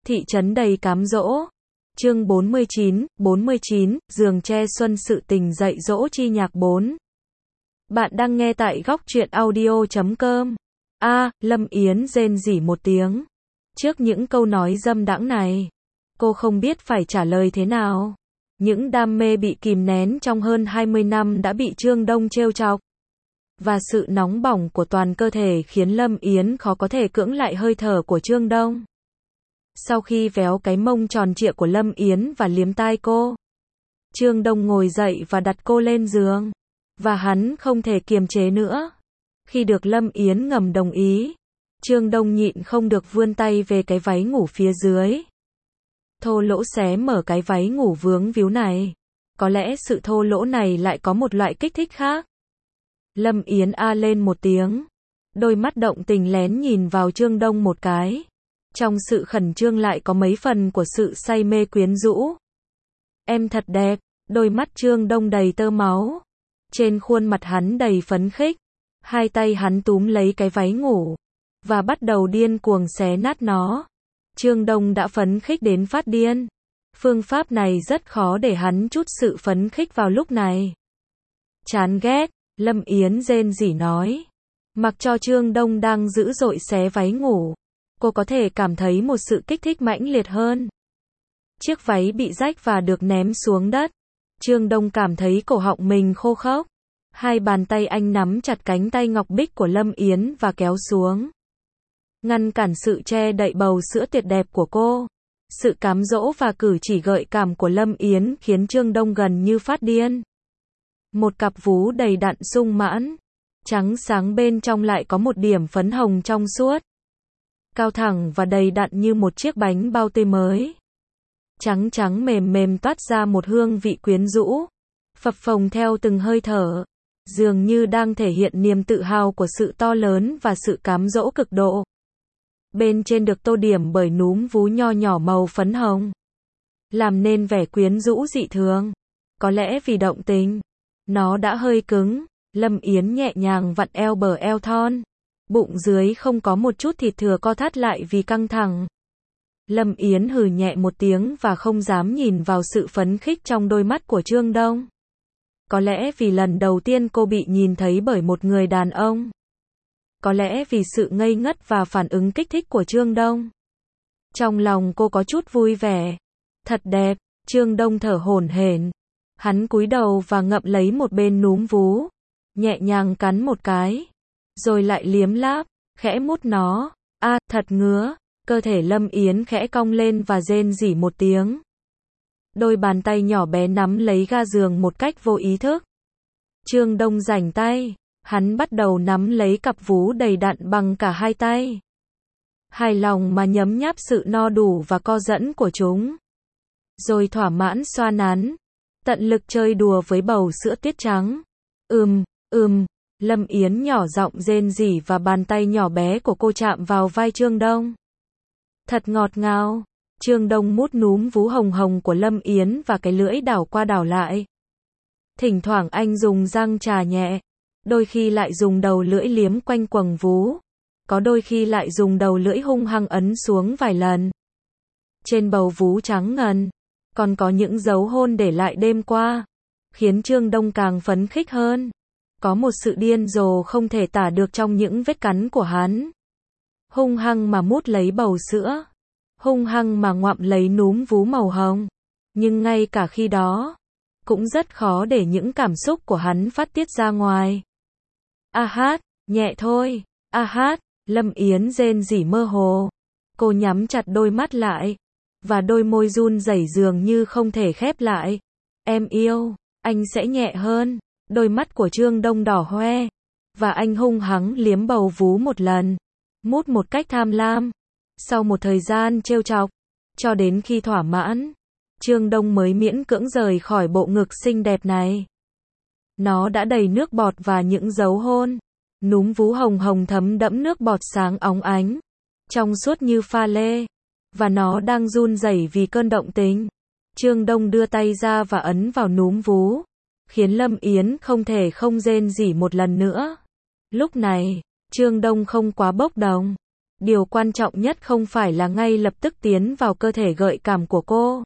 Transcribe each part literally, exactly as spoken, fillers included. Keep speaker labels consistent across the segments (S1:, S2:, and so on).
S1: Thị trấn đầy cám dỗ. Chương bốn mươi chín, bốn mươi chín, giường tre xuân sự tình dạy dỗ chi nhạc bốn. Bạn đang nghe tại góc truyện audio chấm com. A, Lâm Yến rên rỉ một tiếng. Trước những câu nói dâm đãng này, cô không biết phải trả lời thế nào. Những đam mê bị kìm nén trong hơn hai mươi năm đã bị Trương Đông trêu chọc. Và sự nóng bỏng của toàn cơ thể khiến Lâm Yến khó có thể cưỡng lại hơi thở của Trương Đông. Sau khi véo cái mông tròn trịa của Lâm Yến và liếm tai cô, Trương Đông ngồi dậy và đặt cô lên giường. Và hắn không thể kiềm chế nữa. Khi được Lâm Yến ngầm đồng ý, Trương Đông nhịn không được vươn tay về cái váy ngủ phía dưới. Thô lỗ xé mở cái váy ngủ vướng víu này. Có lẽ sự thô lỗ này lại có một loại kích thích khác. Lâm Yến a lên một tiếng. Đôi mắt động tình lén nhìn vào Trương Đông một cái. Trong sự khẩn trương lại có mấy phần của sự say mê quyến rũ. Em thật đẹp. Đôi mắt Trương Đông đầy tơ máu. Trên khuôn mặt hắn đầy phấn khích. Hai tay hắn túm lấy cái váy ngủ và bắt đầu điên cuồng xé nát nó. Trương Đông đã phấn khích đến phát điên. Phương pháp này rất khó để hắn chút sự phấn khích vào lúc này. Chán ghét, Lâm Yến rên rỉ nói. Mặc cho Trương Đông đang dữ dội xé váy ngủ, cô có thể cảm thấy một sự kích thích mãnh liệt hơn. Chiếc váy bị rách và được ném xuống đất. Trương Đông cảm thấy cổ họng mình khô khốc. Hai bàn tay anh nắm chặt cánh tay ngọc bích của Lâm Yến và kéo xuống. Ngăn cản sự che đậy bầu sữa tuyệt đẹp của cô. Sự cám dỗ và cử chỉ gợi cảm của Lâm Yến khiến Trương Đông gần như phát điên. Một cặp vú đầy đặn sung mãn. Trắng sáng bên trong lại có một điểm phấn hồng trong suốt. Cao thẳng và đầy đặn như một chiếc bánh bao tươi mới. Trắng trắng mềm mềm toát ra một hương vị quyến rũ. Phập phồng theo từng hơi thở. Dường như đang thể hiện niềm tự hào của sự to lớn và sự cám dỗ cực độ. Bên trên được tô điểm bởi núm vú nho nhỏ màu phấn hồng. Làm nên vẻ quyến rũ dị thường. Có lẽ vì động tình, nó đã hơi cứng. Lâm Yến nhẹ nhàng vặn eo bờ eo thon. Bụng dưới không có một chút thịt thừa co thắt lại vì căng thẳng. Lâm Yến hừ nhẹ một tiếng và không dám nhìn vào sự phấn khích trong đôi mắt của Trương Đông. Có lẽ vì lần đầu tiên cô bị nhìn thấy bởi một người đàn ông. Có lẽ vì sự ngây ngất và phản ứng kích thích của Trương Đông. Trong lòng cô có chút vui vẻ. Thật đẹp, Trương Đông thở hổn hển. Hắn cúi đầu và ngậm lấy một bên núm vú. Nhẹ nhàng cắn một cái. Rồi lại liếm láp, khẽ mút nó. A, à, thật ngứa. Cơ thể Lâm Yến khẽ cong lên và rên rỉ một tiếng. Đôi bàn tay nhỏ bé nắm lấy ga giường một cách vô ý thức. Trương Đông rảnh tay. Hắn bắt đầu nắm lấy cặp vú đầy đặn bằng cả hai tay. Hài lòng mà nhấm nháp sự no đủ và co dẫn của chúng. Rồi thỏa mãn xoa nắn. Tận lực chơi đùa với bầu sữa tiết trắng. Ừm, ừm. Lâm Yến nhỏ giọng rên rỉ và bàn tay nhỏ bé của cô chạm vào vai Trương Đông. Thật ngọt ngào. Trương Đông mút núm vú hồng hồng của Lâm Yến và cái lưỡi đảo qua đảo lại. Thỉnh thoảng anh dùng răng chà nhẹ. Đôi khi lại dùng đầu lưỡi liếm quanh quầng vú. Có đôi khi lại dùng đầu lưỡi hung hăng ấn xuống vài lần. Trên bầu vú trắng ngần, còn có những dấu hôn để lại đêm qua. Khiến Trương Đông càng phấn khích hơn. Có một sự điên rồ không thể tả được trong những vết cắn của hắn. Hung hăng mà mút lấy bầu sữa. Hung hăng mà ngoạm lấy núm vú màu hồng. Nhưng ngay cả khi đó, cũng rất khó để những cảm xúc của hắn phát tiết ra ngoài. A hát, nhẹ thôi. A hát, Lâm Yến rên rỉ mơ hồ. Cô nhắm chặt đôi mắt lại. Và đôi môi run rẩy dường như không thể khép lại. Em yêu, anh sẽ nhẹ hơn. Đôi mắt của Trương Đông đỏ hoe. Và anh hung hăng liếm bầu vú một lần. Mút một cách tham lam. Sau một thời gian trêu chọc, cho đến khi thỏa mãn, Trương Đông mới miễn cưỡng rời khỏi bộ ngực xinh đẹp này. Nó đã đầy nước bọt và những dấu hôn. Núm vú hồng hồng thấm đẫm nước bọt sáng óng ánh, trong suốt như pha lê. Và nó đang run rẩy vì cơn động tình. Trương Đông đưa tay ra và ấn vào núm vú, khiến Lâm Yến không thể không rên rỉ một lần nữa. Lúc này, Trương Đông không quá bốc đồng. Điều quan trọng nhất không phải là ngay lập tức tiến vào cơ thể gợi cảm của cô,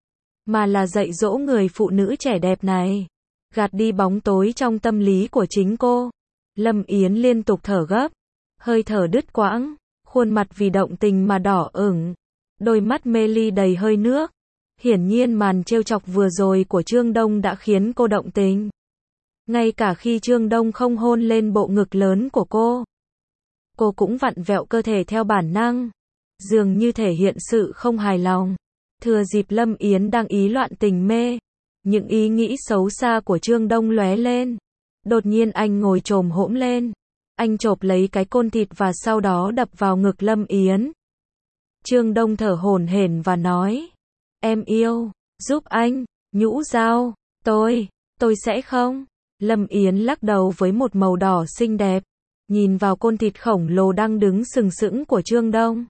S1: mà là dạy dỗ người phụ nữ trẻ đẹp này, gạt đi bóng tối trong tâm lý của chính cô. Lâm Yến liên tục thở gấp, hơi thở đứt quãng, khuôn mặt vì động tình mà đỏ ửng, đôi mắt mê ly đầy hơi nước. Hiển nhiên màn trêu chọc vừa rồi của Trương Đông đã khiến cô động tình. Ngay cả khi Trương Đông không hôn lên bộ ngực lớn của cô, cô cũng vặn vẹo cơ thể theo bản năng, dường như thể hiện sự không hài lòng. Thừa dịp Lâm Yến đang ý loạn tình mê, những ý nghĩ xấu xa của Trương Đông lóe lên. Đột nhiên anh ngồi chồm hổm lên, anh chộp lấy cái côn thịt và sau đó đập vào ngực Lâm Yến. Trương Đông thở hổn hển và nói, em yêu, giúp anh, nhũ dao, tôi, tôi sẽ không. Lâm Yến lắc đầu với một màu đỏ xinh đẹp, nhìn vào côn thịt khổng lồ đang đứng sừng sững của Trương Đông.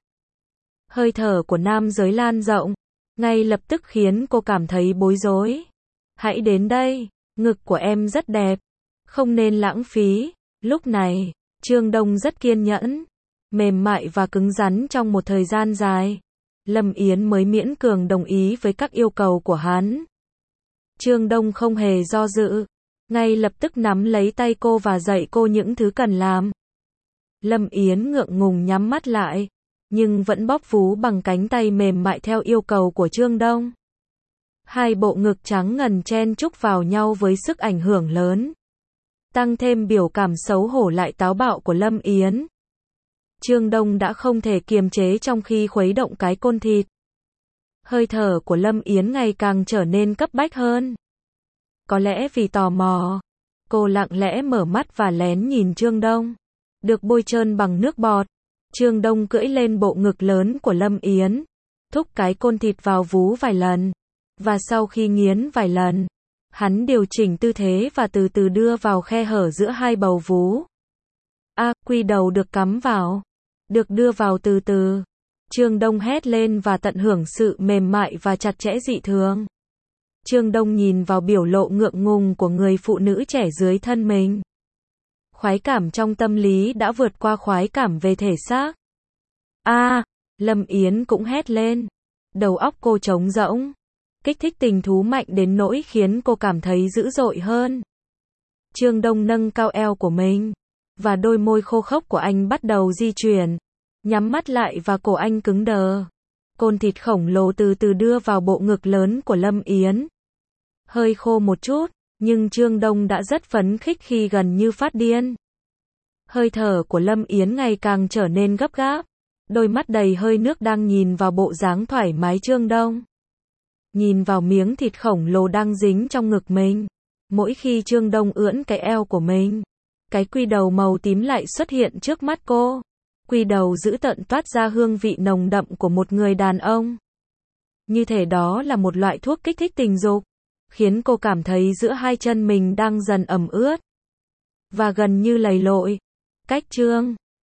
S1: Hơi thở của nam giới lan rộng, ngay lập tức khiến cô cảm thấy bối rối. Hãy đến đây, ngực của em rất đẹp, không nên lãng phí. Lúc này, Trương Đông rất kiên nhẫn, mềm mại và cứng rắn trong một thời gian dài. Lâm Yến mới miễn cường đồng ý với các yêu cầu của hắn. Trương Đông không hề do dự, ngay lập tức nắm lấy tay cô và dạy cô những thứ cần làm. Lâm Yến ngượng ngùng nhắm mắt lại, nhưng vẫn bóp vú bằng cánh tay mềm mại theo yêu cầu của Trương Đông. Hai bộ ngực trắng ngần chen chúc vào nhau với sức ảnh hưởng lớn, tăng thêm biểu cảm xấu hổ lại táo bạo của Lâm Yến. Trương Đông đã không thể kiềm chế trong khi khuấy động cái côn thịt. Hơi thở của Lâm Yến ngày càng trở nên cấp bách hơn. Có lẽ vì tò mò, cô lặng lẽ mở mắt và lén nhìn Trương Đông, được bôi trơn bằng nước bọt. Trương Đông cưỡi lên bộ ngực lớn của Lâm Yến, thúc cái côn thịt vào vú vài lần, và sau khi nghiến vài lần, hắn điều chỉnh tư thế và từ từ đưa vào khe hở giữa hai bầu vú. A, quy đầu được cắm vào, được đưa vào từ từ. Trương Đông hét lên và tận hưởng sự mềm mại và chặt chẽ dị thường. Trương Đông nhìn vào biểu lộ ngượng ngùng của người phụ nữ trẻ dưới thân mình. Khoái cảm trong tâm lý đã vượt qua khoái cảm về thể xác. A, à, Lâm Yến cũng hét lên. Đầu óc cô trống rỗng. Kích thích tình thú mạnh đến nỗi khiến cô cảm thấy dữ dội hơn. Trương Đông nâng cao eo của mình, và đôi môi khô khốc của anh bắt đầu di chuyển. Nhắm mắt lại và cổ anh cứng đờ. Côn thịt khổng lồ từ từ đưa vào bộ ngực lớn của Lâm Yến. Hơi khô một chút, nhưng Trương Đông đã rất phấn khích khi gần như phát điên. Hơi thở của Lâm Yến ngày càng trở nên gấp gáp. Đôi mắt đầy hơi nước đang nhìn vào bộ dáng thoải mái Trương Đông. Nhìn vào miếng thịt khổng lồ đang dính trong ngực mình. Mỗi khi Trương Đông ưỡn cái eo của mình, cái quy đầu màu tím lại xuất hiện trước mắt cô. Quy đầu dữ tợn toát ra hương vị nồng đậm của một người đàn ông. Như thể đó là một loại thuốc kích thích tình dục, khiến cô cảm thấy giữa hai chân mình đang dần ẩm ướt và gần như lầy lội. Cách Trương